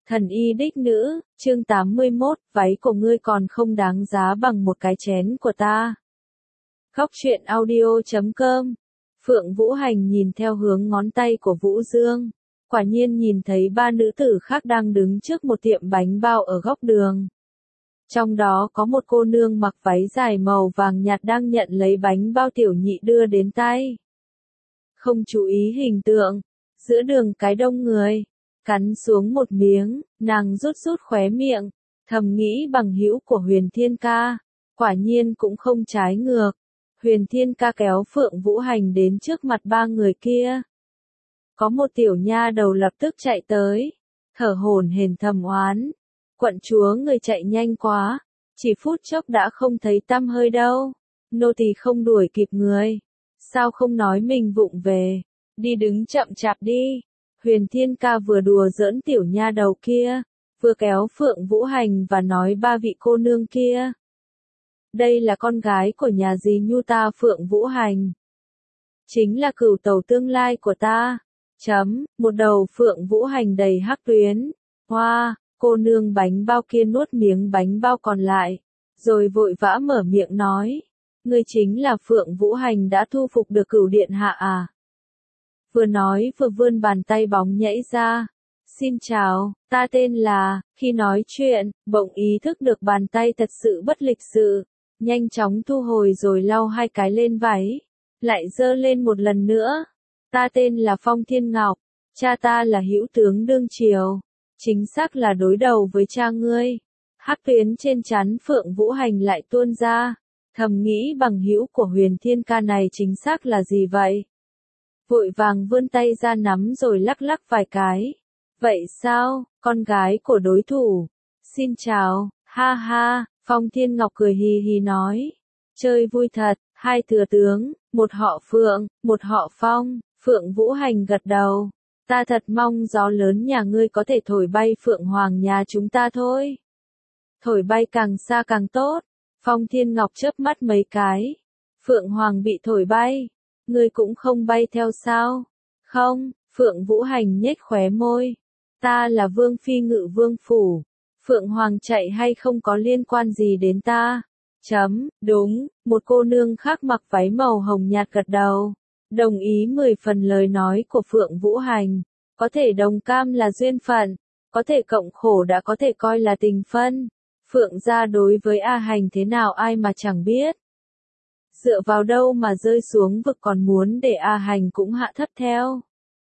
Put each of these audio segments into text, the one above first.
Thần y đích nữ, chương 81, váy của ngươi còn không đáng giá bằng một cái chén của ta. Góc truyện audio.com. Phượng Vũ Hành nhìn theo hướng ngón tay của Vũ Dương, quả nhiên nhìn thấy ba nữ tử khác đang đứng trước một tiệm bánh bao ở góc đường. Trong đó có một cô nương mặc váy dài màu vàng nhạt đang nhận lấy bánh bao tiểu nhị đưa đến tay. Không chú ý hình tượng, giữa đường cái đông người, cắn xuống một miếng, nàng rút rút khóe miệng, thầm nghĩ bằng hữu của Huyền Thiên Ca, quả nhiên cũng không trái ngược. Huyền Thiên Ca kéo Phượng Vũ Hành đến trước mặt ba người kia. Có một tiểu nha đầu lập tức chạy tới, thở hổn hển thầm oán. Quận chúa người chạy nhanh quá, chỉ phút chốc đã không thấy tăm hơi đâu. Nô tỳ không đuổi kịp người. Sao không nói mình vụng về, đi đứng chậm chạp đi. Huyền Thiên Ca vừa đùa giỡn tiểu nha đầu kia, vừa kéo Phượng Vũ Hành và nói ba vị cô nương kia. Đây là con gái của nhà dì Nhu ta Phượng Vũ Hành. Chính là cửu tẩu tương lai của ta. Một đầu Phượng Vũ Hành đầy hắc tuyến. Hoa, cô nương bánh bao kia nuốt miếng bánh bao còn lại, rồi vội vã mở miệng nói. Ngươi chính là Phượng Vũ Hành đã thu phục được cửu điện hạ à? Vừa nói vừa vươn bàn tay bóng nhảy ra. Xin chào, ta tên là, khi nói chuyện, bỗng ý thức được bàn tay thật sự bất lịch sự, nhanh chóng thu hồi rồi lau hai cái lên váy, lại giơ lên một lần nữa. Ta tên là Phong Thiên Ngọc, cha ta là hữu tướng đương triều, chính xác là đối đầu với cha ngươi. Hắc tuyến trên trán Phượng Vũ Hành lại tuôn ra, thầm nghĩ bằng hữu của Huyền Thiên Ca này chính xác là gì vậy? Vội vàng vươn tay ra nắm rồi lắc lắc vài cái. Vậy sao, con gái của đối thủ? Xin chào, ha ha, Phong Thiên Ngọc cười hì hì nói. Chơi vui thật, hai thừa tướng, một họ Phượng, một họ Phong. Phượng Vũ Hành gật đầu. Ta thật mong gió lớn nhà ngươi có thể thổi bay Phượng Hoàng nhà chúng ta thôi. Thổi bay càng xa càng tốt. Phong Thiên Ngọc chớp mắt mấy cái. Phượng Hoàng bị thổi bay, ngươi cũng không bay theo sao? Không, Phượng Vũ Hành nhếch khóe môi. Ta là Vương Phi Ngự Vương Phủ. Phượng Hoàng chạy hay không có liên quan gì đến ta. Đúng, một cô nương khác mặc váy màu hồng nhạt gật đầu. Đồng ý 10 phần lời nói của Phượng Vũ Hành. Có thể đồng cam là duyên phận, có thể cộng khổ đã có thể coi là tình phân. Phượng gia đối với A Hành thế nào ai mà chẳng biết. Dựa vào đâu mà rơi xuống vực còn muốn để A Hành cũng hạ thấp theo.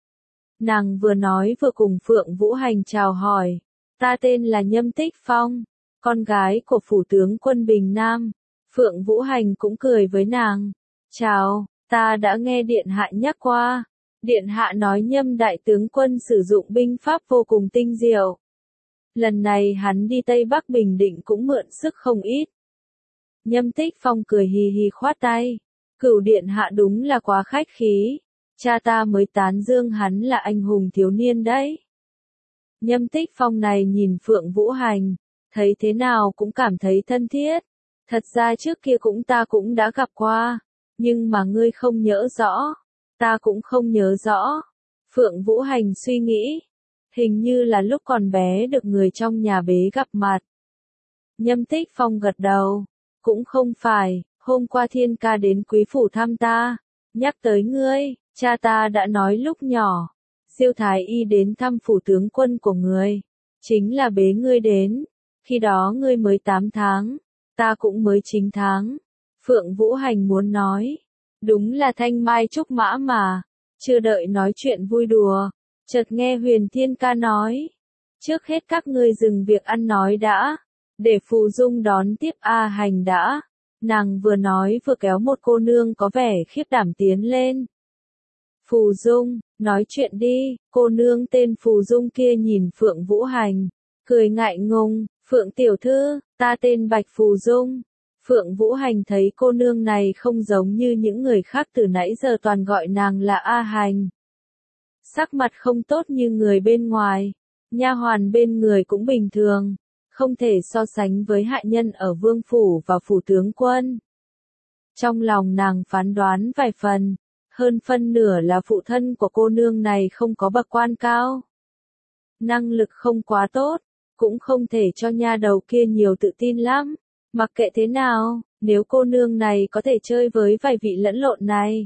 Nàng vừa nói vừa cùng Phượng Vũ Hành chào hỏi. Ta tên là Nhâm Tích Phong, con gái của phủ tướng quân Bình Nam. Phượng Vũ Hành cũng cười với nàng. Chào, ta đã nghe Điện Hạ nhắc qua. Điện Hạ nói Nhâm đại tướng quân sử dụng binh pháp vô cùng tinh diệu. Lần này hắn đi Tây Bắc Bình Định cũng mượn sức không ít. Nhâm Tích Phong cười hì hì khoát tay. Cửu Điện Hạ đúng là quá khách khí. Cha ta mới tán dương hắn là anh hùng thiếu niên đấy. Nhâm Tích Phong này nhìn Phượng Vũ Hành, thấy thế nào cũng cảm thấy thân thiết. Thật ra trước kia ta cũng đã gặp qua, nhưng mà ngươi không nhớ rõ, ta cũng không nhớ rõ. Phượng Vũ Hành suy nghĩ, hình như là lúc còn bé được người trong nhà bế gặp mặt. Nhâm Tích Phong gật đầu, cũng không phải, hôm qua Thiên Ca đến quý phủ thăm ta, nhắc tới ngươi, cha ta đã nói lúc nhỏ, Diêu Thái Y đến thăm phủ tướng quân của ngươi, chính là bế ngươi đến, khi đó ngươi mới 8 tháng, ta cũng mới 9 tháng. Phượng Vũ Hành muốn nói, đúng là thanh mai trúc mã mà, chưa đợi nói chuyện vui đùa, chợt nghe Huyền Thiên Ca nói, trước hết các ngươi dừng việc ăn nói đã, để Phù Dung đón tiếp A Hành đã. Nàng vừa nói vừa kéo một cô nương có vẻ khiếp đảm tiến lên. Phù Dung, nói chuyện đi. Cô nương tên Phù Dung kia nhìn Phượng Vũ Hành, cười ngại ngùng. Phượng tiểu thư, ta tên Bạch Phù Dung. Phượng Vũ Hành thấy cô nương này không giống như những người khác từ nãy giờ toàn gọi nàng là A Hành. Sắc mặt không tốt như người bên ngoài, nha hoàn bên người cũng bình thường, không thể so sánh với hạ nhân ở vương phủ và phủ tướng quân. Trong lòng nàng phán đoán vài phần, hơn phân nửa là phụ thân của cô nương này không có bậc quan cao. năng lực không quá tốt, cũng không thể cho nha đầu kia nhiều tự tin lắm. Mặc kệ thế nào, nếu cô nương này có thể chơi với vài vị lẫn lộn này,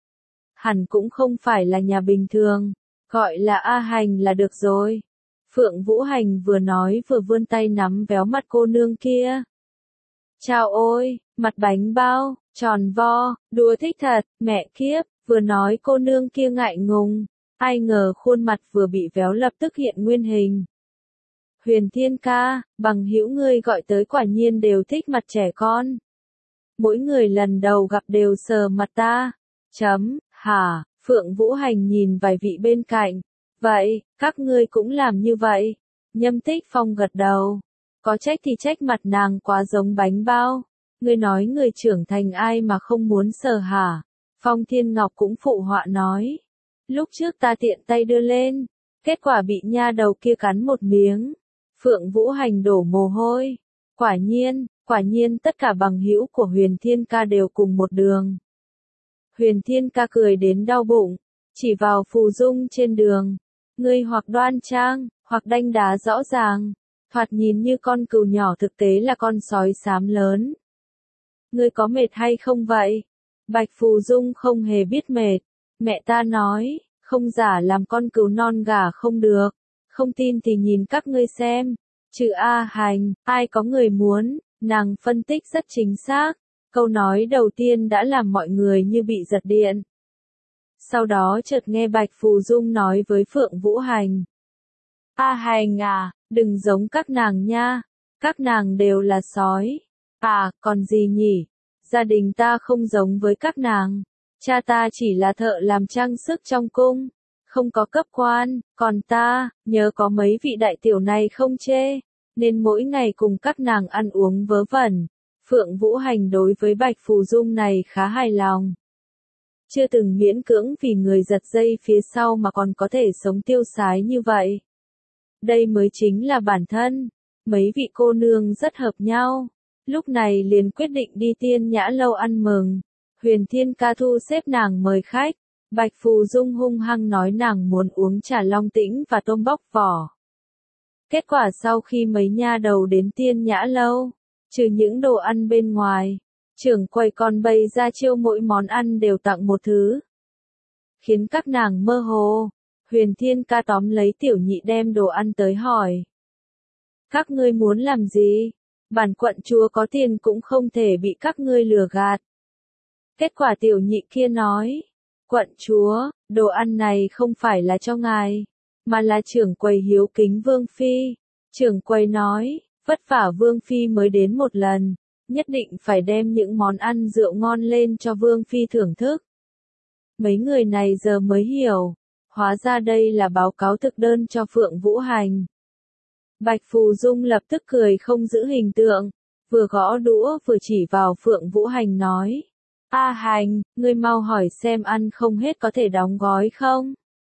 hẳn cũng không phải là nhà bình thường, gọi là A Hành là được rồi. Phượng Vũ Hành vừa nói vừa vươn tay nắm véo mặt cô nương kia. Chao ôi, mặt bánh bao, tròn vo, đùa thích thật, mẹ kiếp, vừa nói cô nương kia ngại ngùng, ai ngờ khuôn mặt vừa bị véo lập tức hiện nguyên hình. Huyền Thiên ca, bằng hữu ngươi gọi tới quả nhiên đều thích mặt trẻ con. Mỗi người lần đầu gặp đều sờ mặt ta. Hả, Phượng Vũ Hành nhìn vài vị bên cạnh. Vậy, các ngươi cũng làm như vậy. Nhâm Tích Phong gật đầu. Có trách thì trách mặt nàng quá giống bánh bao. Ngươi nói người trưởng thành ai mà không muốn sờ hả? Phong Thiên Ngọc cũng phụ họa nói. Lúc trước ta tiện tay đưa lên, kết quả bị nha đầu kia cắn một miếng. Phượng Vũ Hành đổ mồ hôi. Quả nhiên tất cả bằng hữu của Huyền Thiên ca đều cùng một đường. Huyền Thiên ca cười đến đau bụng, chỉ vào Phù Dung trên đường. Ngươi hoặc đoan trang, hoặc đanh đá rõ ràng, thoạt nhìn như con cừu nhỏ thực tế là con sói xám lớn. Ngươi có mệt hay không vậy? Bạch Phù Dung không hề biết mệt. Mẹ ta nói, không giả làm con cừu non gà không được. Không tin thì nhìn các ngươi xem. Trừ A Hành, ai có người muốn, nàng phân tích rất chính xác. Câu nói đầu tiên đã làm mọi người như bị giật điện. Sau đó chợt nghe Bạch Phù Dung nói với Phượng Vũ Hành. A Hành à, đừng giống các nàng nha. Các nàng đều là sói. À, còn gì nhỉ? Gia đình ta không giống với các nàng. Cha ta chỉ là thợ làm trang sức trong cung. Không có cấp quan, còn ta, nhớ có mấy vị đại tiểu này không chê, nên mỗi ngày cùng các nàng ăn uống vớ vẩn. Phượng Vũ Hành đối với Bạch Phù Dung này khá hài lòng. Chưa từng miễn cưỡng vì người giật dây phía sau mà còn có thể sống tiêu sái như vậy. Đây mới chính là bản thân. Mấy vị cô nương rất hợp nhau. Lúc này liền quyết định đi Tiên Nhã lâu ăn mừng. Huyền Thiên ca thu xếp nàng mời khách. Bạch Phù Dung hung hăng nói nàng muốn uống trà long tĩnh và tôm bóc vỏ. Kết quả sau khi mấy nha đầu đến Tiên Nhã lâu, trừ những đồ ăn bên ngoài, trưởng quầy còn bày ra chiêu mỗi món ăn đều tặng một thứ. Khiến các nàng mơ hồ. Huyền Thiên ca tóm lấy tiểu nhị đem đồ ăn tới hỏi. Các ngươi muốn làm gì? Bản quận chúa có tiền cũng không thể bị các ngươi lừa gạt. Kết quả tiểu nhị kia nói. Quận chúa, đồ ăn này không phải là cho ngài, mà là trưởng quầy hiếu kính Vương Phi. Trưởng quầy nói, vất vả Vương Phi mới đến một lần, nhất định phải đem những món ăn rượu ngon lên cho Vương Phi thưởng thức. Mấy người này giờ mới hiểu, hóa ra đây là báo cáo thực đơn cho Phượng Vũ Hành. Bạch Phù Dung lập tức cười không giữ hình tượng, vừa gõ đũa vừa chỉ vào Phượng Vũ Hành nói. A Hành, ngươi mau hỏi xem ăn không hết có thể đóng gói không?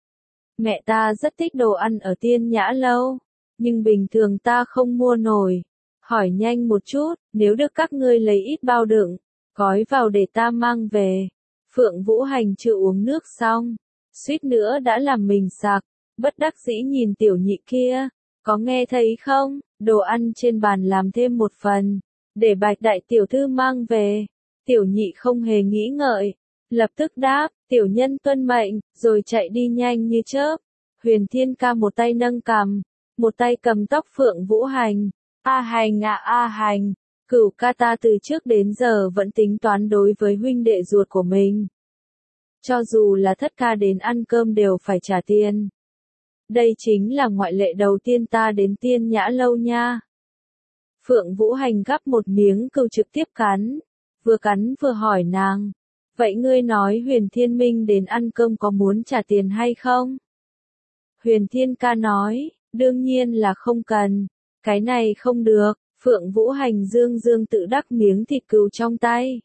Mẹ ta rất thích đồ ăn ở Tiên Nhã lâu, nhưng bình thường ta không mua nổi. Hỏi nhanh một chút, nếu được các ngươi lấy ít bao đựng, gói vào để ta mang về. Phượng Vũ Hành chưa uống nước xong, suýt nữa đã làm mình sặc, bất đắc dĩ nhìn tiểu nhị kia, có nghe thấy không, đồ ăn trên bàn làm thêm một phần, để Bạch đại tiểu thư mang về. Tiểu nhị không hề nghĩ ngợi, lập tức đáp, tiểu nhân tuân mệnh, rồi chạy đi nhanh như chớp. Huyền Thiên ca một tay nâng cằm, một tay cầm tóc Phượng Vũ Hành. A Hành à A Hành, cửu ca ta từ trước đến giờ vẫn tính toán đối với huynh đệ ruột của mình. Cho dù là thất ca đến ăn cơm đều phải trả tiền. Đây chính là ngoại lệ đầu tiên ta đến Tiên Nhã lâu nha. Phượng Vũ Hành gắp một miếng cừu trực tiếp cắn vừa hỏi nàng. Vậy ngươi nói Huyền Thiên Minh đến ăn cơm có muốn trả tiền hay không? Huyền Thiên ca nói, đương nhiên là không cần. Cái này không được. Phượng Vũ Hành dương dương tự đắc miếng thịt cừu trong tay.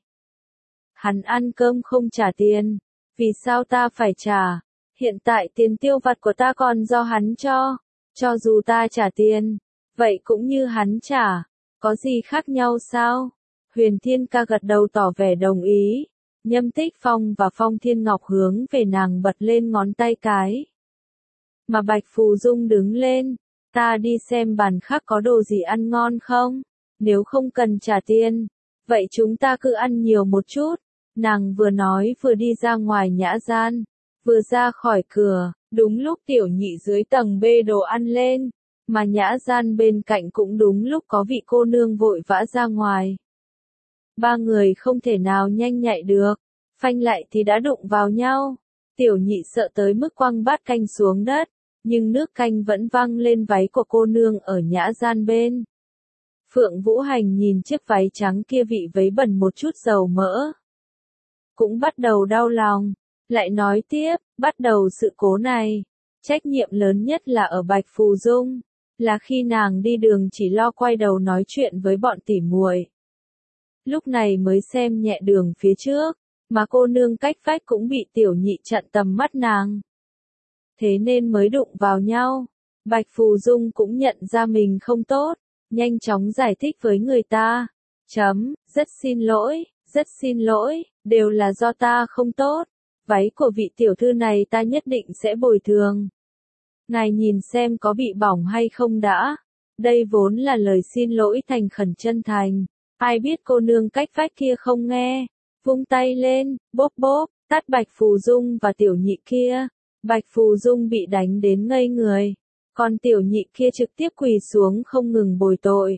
Hắn ăn cơm không trả tiền. Vì sao ta phải trả? Hiện tại tiền tiêu vặt của ta còn do hắn cho. Cho dù ta trả tiền, vậy cũng như hắn trả. Có gì khác nhau sao? Huyền Thiên ca gật đầu tỏ vẻ đồng ý. Nhâm Tích Phong và Phong Thiên Ngọc hướng về nàng bật lên ngón tay cái. Mà Bạch Phù Dung đứng lên, ta đi xem bàn khác có đồ gì ăn ngon không? Nếu không cần trả tiền, vậy chúng ta cứ ăn nhiều một chút. Nàng vừa nói vừa đi ra ngoài nhã gian, vừa ra khỏi cửa, đúng lúc tiểu nhị dưới tầng bê đồ ăn lên, mà nhã gian bên cạnh cũng đúng lúc có vị cô nương vội vã ra ngoài. Ba người không thể nào nhanh nhạy được, phanh lại thì đã đụng vào nhau. Tiểu nhị sợ tới mức quăng bát canh xuống đất, nhưng nước canh vẫn văng lên váy của cô nương ở nhã gian bên. Phượng Vũ Hành nhìn chiếc váy trắng kia vị vấy bẩn một chút dầu mỡ, cũng bắt đầu đau lòng, lại nói tiếp, bắt đầu sự cố này, trách nhiệm lớn nhất là ở Bạch Phù Dung, là khi nàng đi đường chỉ lo quay đầu nói chuyện với bọn tỉ muội. Lúc này mới xem nhẹ đường phía trước, mà cô nương cách vách cũng bị tiểu nhị chặn tầm mắt nàng. Thế nên mới đụng vào nhau. Bạch Phù Dung cũng nhận ra mình không tốt, nhanh chóng giải thích với người ta. Rất xin lỗi, đều là do ta không tốt. Váy của vị tiểu thư này ta nhất định sẽ bồi thường. Ngài nhìn xem có bị bỏng hay không đã. Đây vốn là lời xin lỗi thành khẩn chân thành. Ai biết cô nương cách vách kia không nghe. Vung tay lên, bốp bốp, tát Bạch Phù Dung và tiểu nhị kia. Bạch Phù Dung bị đánh đến ngây người. Còn tiểu nhị kia trực tiếp quỳ xuống không ngừng bồi tội.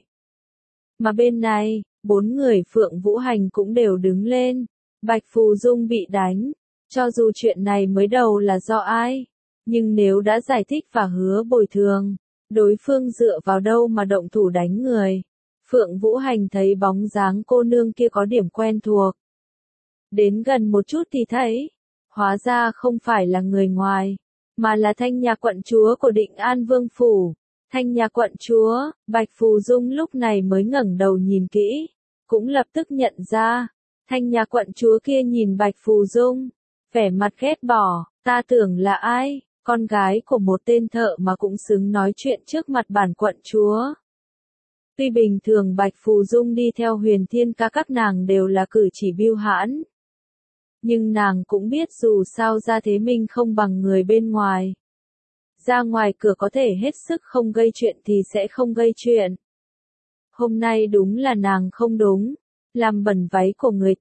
Mà bên này, 4 người Phượng Vũ Hành cũng đều đứng lên. Bạch Phù Dung bị đánh. Cho dù chuyện này mới đầu là do ai, nhưng nếu đã giải thích và hứa bồi thường, đối phương dựa vào đâu mà động thủ đánh người. Phượng Vũ Hành thấy bóng dáng cô nương kia có điểm quen thuộc. Đến gần một chút thì thấy, hóa ra không phải là người ngoài, mà là Thanh Nhạc quận chúa của Định An Vương Phủ. Thanh Nhạc quận chúa, Bạch Phù Dung lúc này mới ngẩng đầu nhìn kỹ, cũng lập tức nhận ra, Thanh Nhạc quận chúa kia nhìn Bạch Phù Dung, vẻ mặt ghét bỏ, ta tưởng là ai, con gái của một tên thợ mà cũng xứng nói chuyện trước mặt bản quận chúa. Tuy bình thường Bạch Phù Dung đi theo Huyền Thiên ca các nàng đều là cử chỉ bưu hãn, nhưng nàng cũng biết dù sao ra thế mình không bằng người bên ngoài. Ra ngoài cửa có thể hết sức không gây chuyện thì sẽ không gây chuyện. Hôm nay đúng là nàng không đúng, làm bẩn váy của người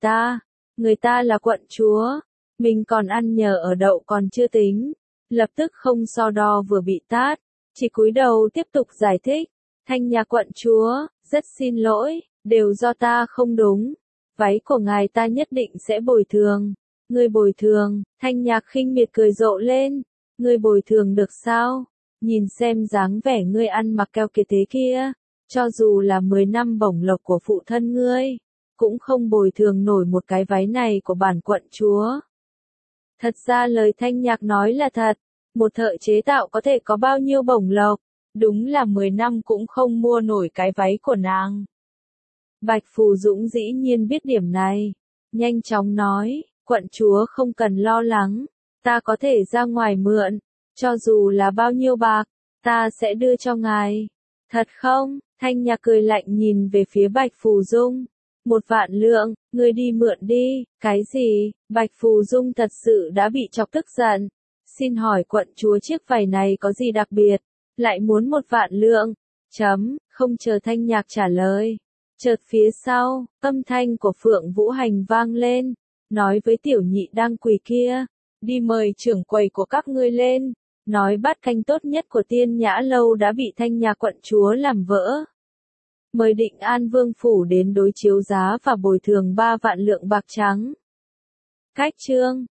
ta là quận chúa, mình còn ăn nhờ ở đậu còn chưa tính, lập tức không so đo vừa bị tát, chỉ cúi đầu tiếp tục giải thích, Thanh Nhạc quận chúa, rất xin lỗi, đều do ta không đúng, váy của ngài ta nhất định sẽ bồi thường. Ngươi bồi thường? Thanh Nhạc khinh miệt cười rộ lên, ngươi bồi thường được sao? Nhìn xem dáng vẻ ngươi ăn mặc keo kiệt thế kia, cho dù là 10 năm bổng lộc của phụ thân ngươi, cũng không bồi thường nổi một cái váy này của bản quận chúa. Thật ra lời Thanh Nhạc nói là thật, một thợ chế tạo có thể có bao nhiêu bổng lộc, đúng là 10 năm cũng không mua nổi cái váy của nàng. Bạch Phù Dũng dĩ nhiên biết điểm này, nhanh chóng nói, quận chúa không cần lo lắng, ta có thể ra ngoài mượn, cho dù là bao nhiêu bạc, ta sẽ đưa cho ngài. Thật không? Thanh Nhạc cười lạnh nhìn về phía Bạch Phù Dung. 1 vạn lượng, ngươi đi mượn đi, cái gì? Bạch Phù Dung thật sự đã bị chọc tức giận. Xin hỏi quận chúa chiếc váy này có gì đặc biệt? Lại muốn 1 vạn lượng? Không chờ Thanh Nhạc trả lời. Chợt phía sau, âm thanh của Phượng Vũ Hành vang lên, nói với tiểu nhị đang quỳ kia, đi mời trưởng quầy của các ngươi lên, nói bát canh tốt nhất của Tiên Nhã lâu đã bị Thanh Nhạc quận chúa làm vỡ. Mời Định An Vương Phủ đến đối chiếu giá và bồi thường 3 vạn lượng bạc trắng. Cách chương